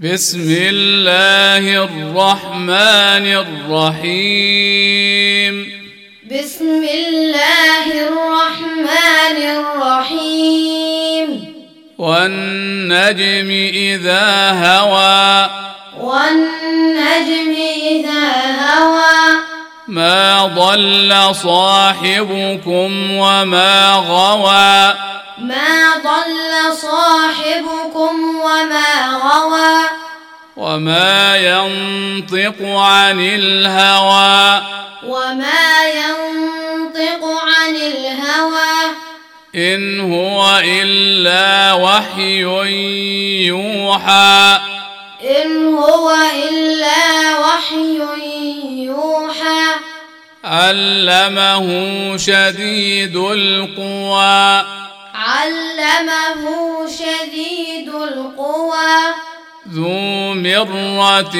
بسم الله الرحمن الرحيم بسم الله الرحمن الرحيم والنجم إذا هوى والنجم إذا هوى ما ضل صاحبكم وما غوى ما ضل صاحبكم وما غوى وما ينطق عن الهوى وما ينطق عن الهوى إن هو إلا وحي يوحى إن هو إلا وحي يوحى علمه شديد القوى علمه شديد القوى ذو مرة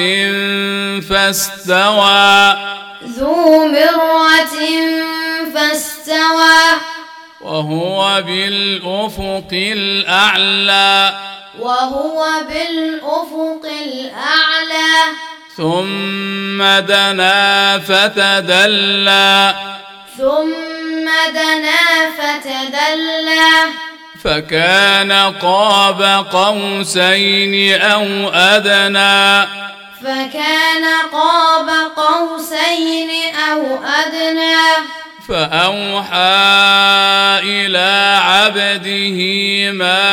فاستوى ذو مرة فاستوى وهو بالأفق الأعلى وهو بالأفق الأعلى ثم دنا فتدلى ثم دنا فتدلى فكان قاب قوسين أو أدنى فكان قاب قوسين أو أدنى فأوحى إلى عبده ما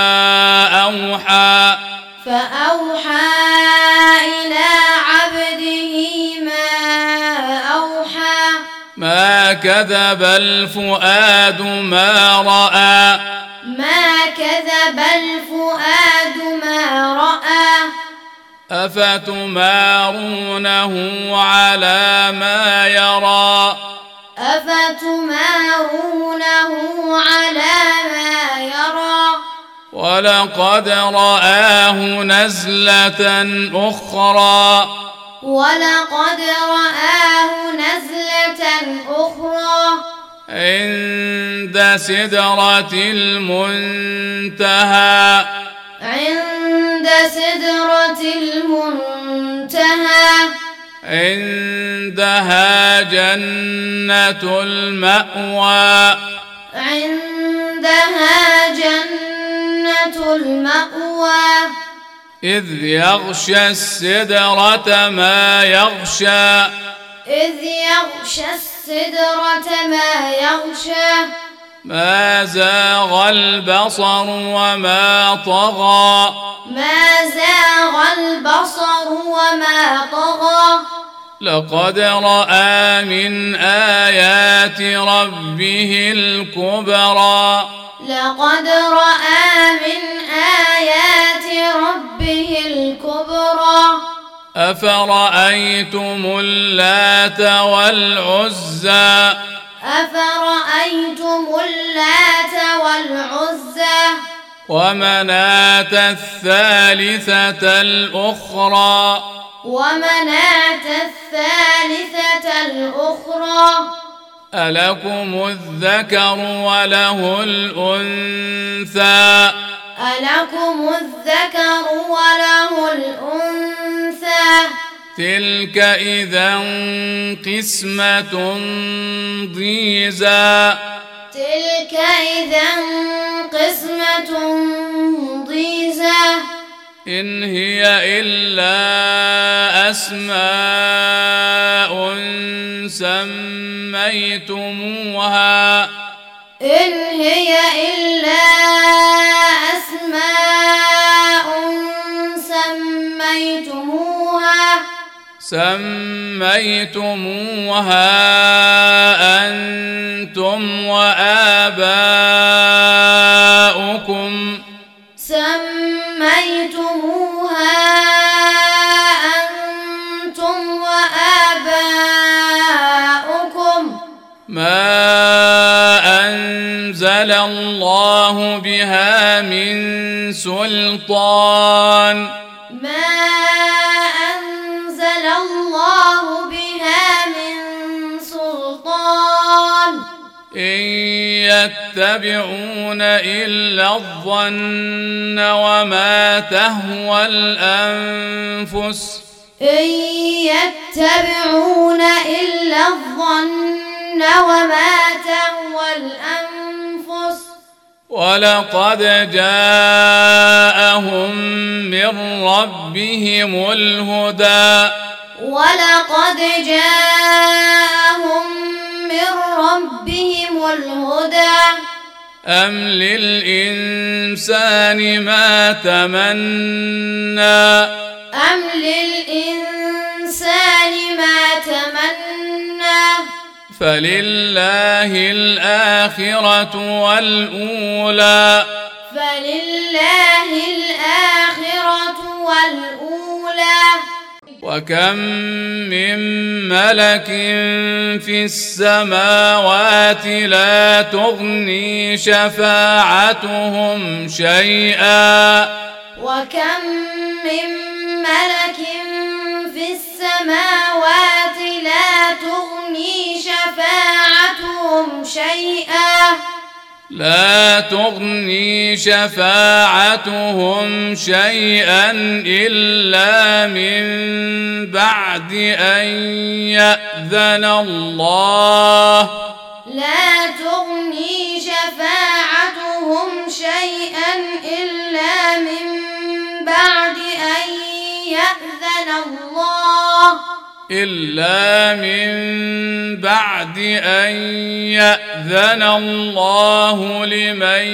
أوحى فأوحى إلى عبده ما أوحى ما كذب الفؤاد ما رأى ما كذب الفؤاد ما رأى أفتمارونه على ما يرى أفتمارونه على ما يرى ولقد رآه نزلة أخرى ولقد رآه نزلة أخرى عند سدرة المنتهى عند سدرة المنتهى عندها جنة المأوى عندها جنة المأوى إذ يغشى السدرة ما يغشى إذ يغشى السدرة ما يغشى ما زاغ البصر وما طغى ما زاغ البصر وما طغى لقد رأى من آيات ربه الكبرى لقد رأى من آيات ربه الكبرى أفرأيتم اللات والعزى أفرأيتم اللات والعزى ومناة الثالثة الأخرى ومناة الثالثة الأخرى ألكم الذكر وله الأنثى ألكم الذكر وله الأنثى تلك إذا قسمة ضيزى تلك إذا قسمة ضيزى إن هي إلا أسماء سميتموها إن هي إلا أسماء سميتموها أنتم وآباؤكم ما أنزل الله بها من سلطان ما أنزل الله بها من سلطان إن يتبعون إلا الظن وما تهوى الأنفس إن يتبعون إلا الظن وما تهوى الأنفس ولقد جاءهم من ربهم الهدى ولقد جاءهم من ربهم الهدى أم للإنسان ما تمنى أم للإنسان ما تمنى فلله الآخرة والأولى فلله الآخرة والأولى وكم من ملك في السماوات لا تغني شفاعتهم شيئا وكم من ملك في السماوات لا تغني شفاعتهم شيئا لا تغني شفاعتهم شيئا إلا من بعد أن يأذن الله لا تغني شفاعتهم شيئا إلا من بعد أن يأذن الله إلا من بعد أن يأذن الله لمن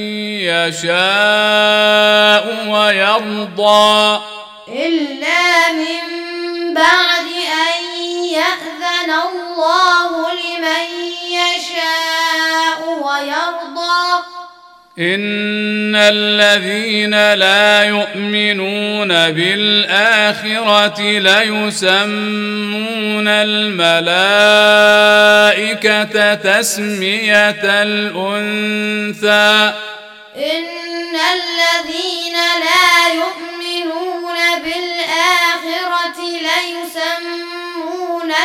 يشاء ويرضى إلا من بعد أن يأذن الله لمن يشاء ويرضى إن الذين لا يؤمنون بالآخرة ليسمون الملائكة تسمية الأنثى إن الذين لا يؤمنون بالآخرة ليسمون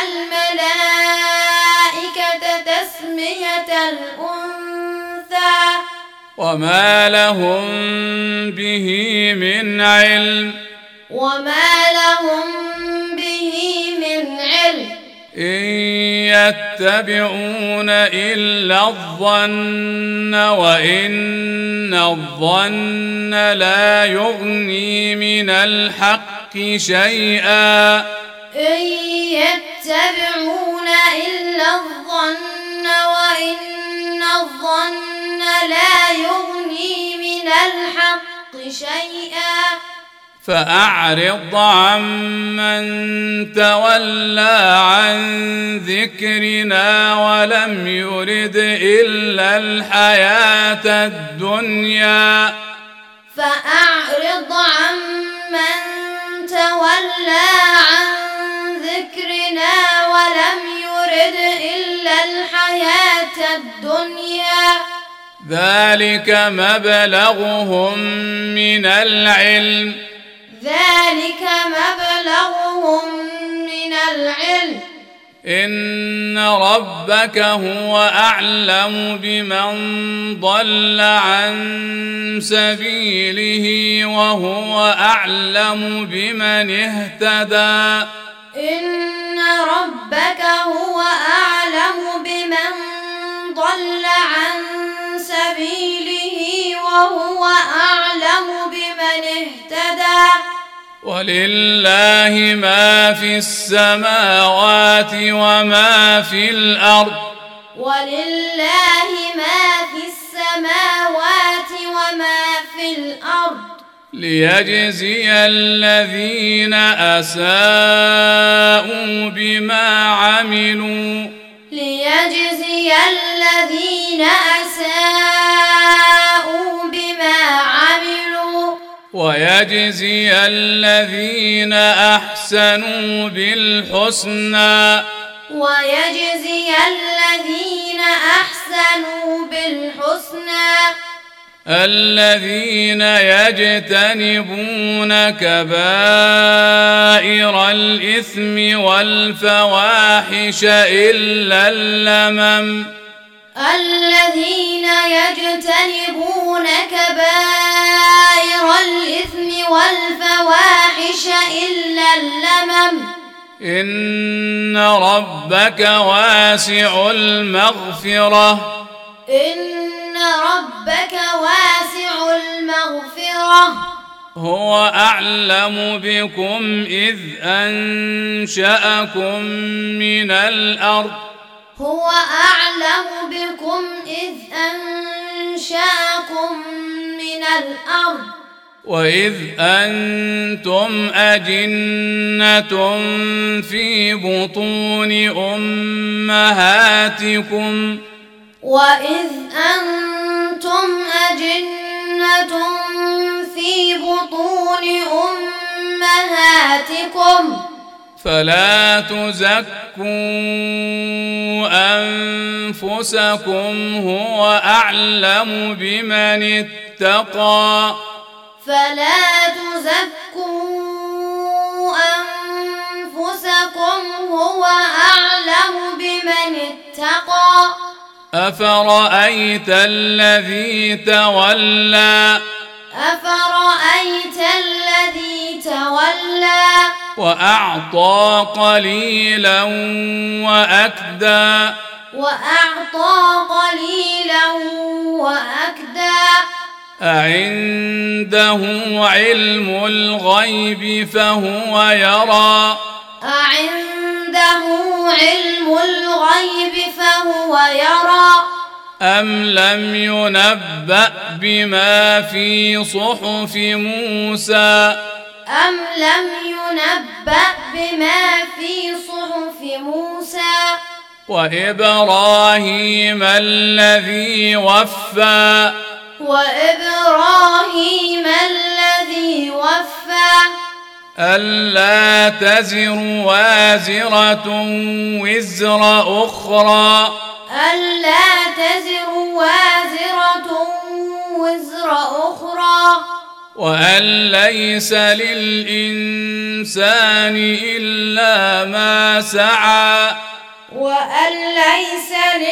الملائكة تسمية الأنثى وما لهم به من علم وما لهم به من علم إن يتبعون إلا الظن وإن الظن لا يغني من الحق شيئا إن يتبعون إلا الظن وإن الظن لا يغني من الحق شيئا فأعرض عمن تولى عن ذكرنا ولم يرد إلا الحياة الدنيا فأعرض عمن تولى عن ذكرنا ولم يرد إلا الحياة الدنيا ذلك مبلغهم من العلم ذلك مبلغهم من العلم إن ربك هو أعلم بمن ضل عن سبيله وهو أعلم بمن اهتدى إن ربك هو أعلم بمن ضل عن سبيله وهو أعلم بمن اهتدى ولله ما في السماوات وما في الأرض ولله ما في السماوات وما في الأرض ليجزي الذين أساءوا بما عملوا ليجزي الذين أساءوا بما عملوا ويجزي الذين أحسنوا بالحسنى ويجزي الذين أحسنوا بالحسنى الذين يجتنبون كبائر الإثم والفواحش إلا اللمم الذين يجتنبون كبائر الإثم والفواحش إلا اللمم إن ربك واسع المغفرة إن ربك واسع المغفرة هو أعلم بكم إذ أنشأكم من الأرض هو أعلم بكم إذ أنشأكم من الأرض وإذ أنتم أجنة في بطون أمهاتكم وإذ أنتم أجنة في بطون أمهاتكم فلا تزكوا أنفسكم هو أعلم بمن اتقى فلا تزكوا أنفسكم هو أعلم بمن اتقى أفرأيت الذي تولى أفرأيت الذي تولى وأعطى قليلا وأكدى وأعطى قليلا وأكدى أعنده علم الغيب فهو يرى أعنده علم الغيب فهو يرى أم لم ينبأ بما في صحف موسى أم لم ينبأ بما في صحف موسى وإبراهيم الذي وفى وإبراهيم الذي وفى ألا تزر وازرة وزر أخرى ألا تزر وازرة وزر أخرى وأن ليس للإنسان إلا ما سعى وأن ليس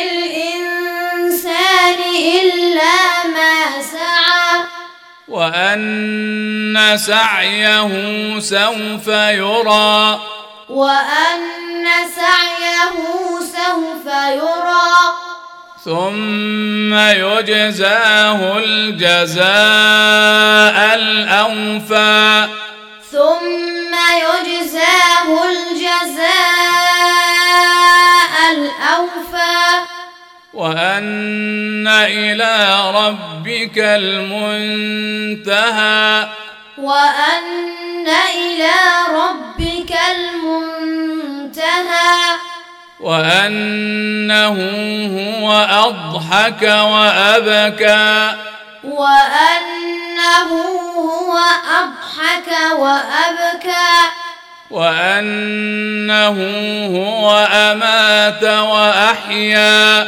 للإنسان إلا ما سعى وأن سعيه سوف يرى وأن سعيه سوف يرى ثم يجزاه الجزاء الأوفى ثم يجزاه الجزاء الأوفى وأن إلى ربك المنتهى وأن إلى ربك المنتهى وأنه هو أضحك وأبكى وأنه هو أضحك وأبكى وأنه هو أمات وأحيا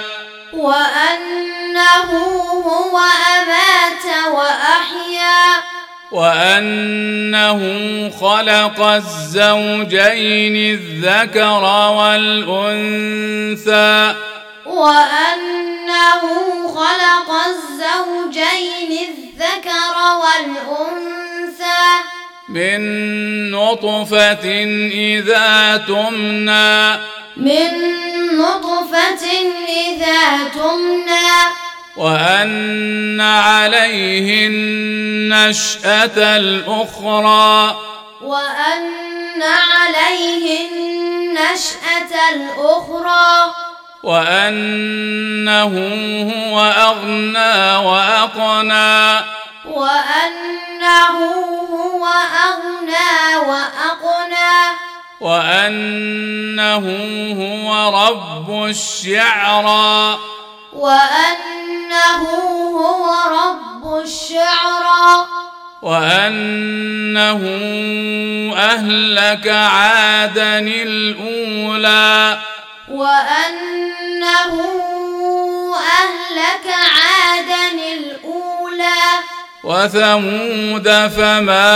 وأنه هو أمات وأحيا وأنه خلق الزوجين الذكر والأنثى وأنه خلق الزوجين الذكر والأنثى من نطفة إذا تمنى من نطفة إذا تمنى وأن عليه النشأة الأخرى وأن عليه النشأة الأخرى وأنه هو أغنى وأقنى وأنه هو أغنى وأقنى وأنه هو رب الشعرى وأنه هو رب الشعرى وأنه أهلك عادا الأولى وأنه أهلك عادا الأولى وثمود فما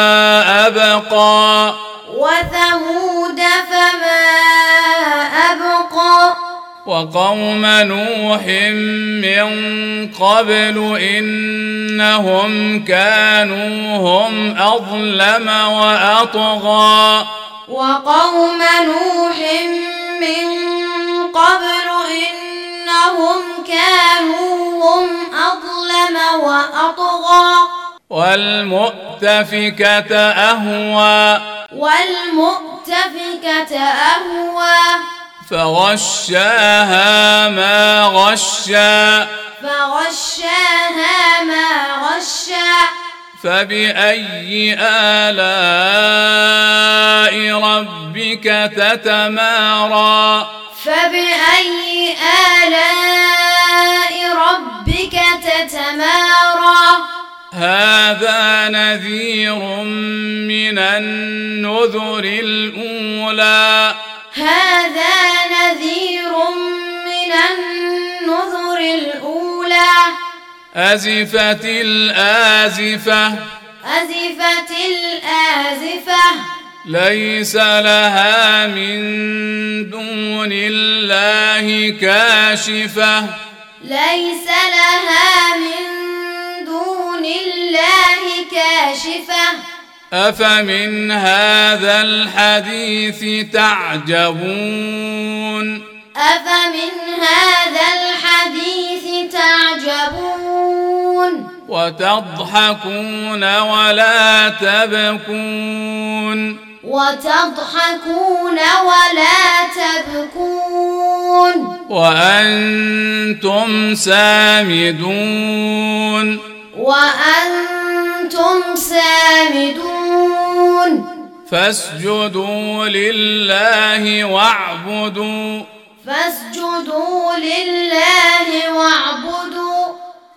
أبقى وثمود فما أبقى وقوم نوح من قبل إنهم كانوا هم أظلم وأطغى وقوم نوح من قبل إنهم كانوا هم أظلم وأطغى والمؤتفكة أهوى فغشاها ما غشى فبأي آلاء ربك تتمارى هذا نذير من النذر الأولى أزفت الآزفة ليس لها من دون الله كاشفة أفمن هذا الحديث تعجبون وتضحكون ولا تبكون وأنتم سامدون فاسجدوا لله واعبدوا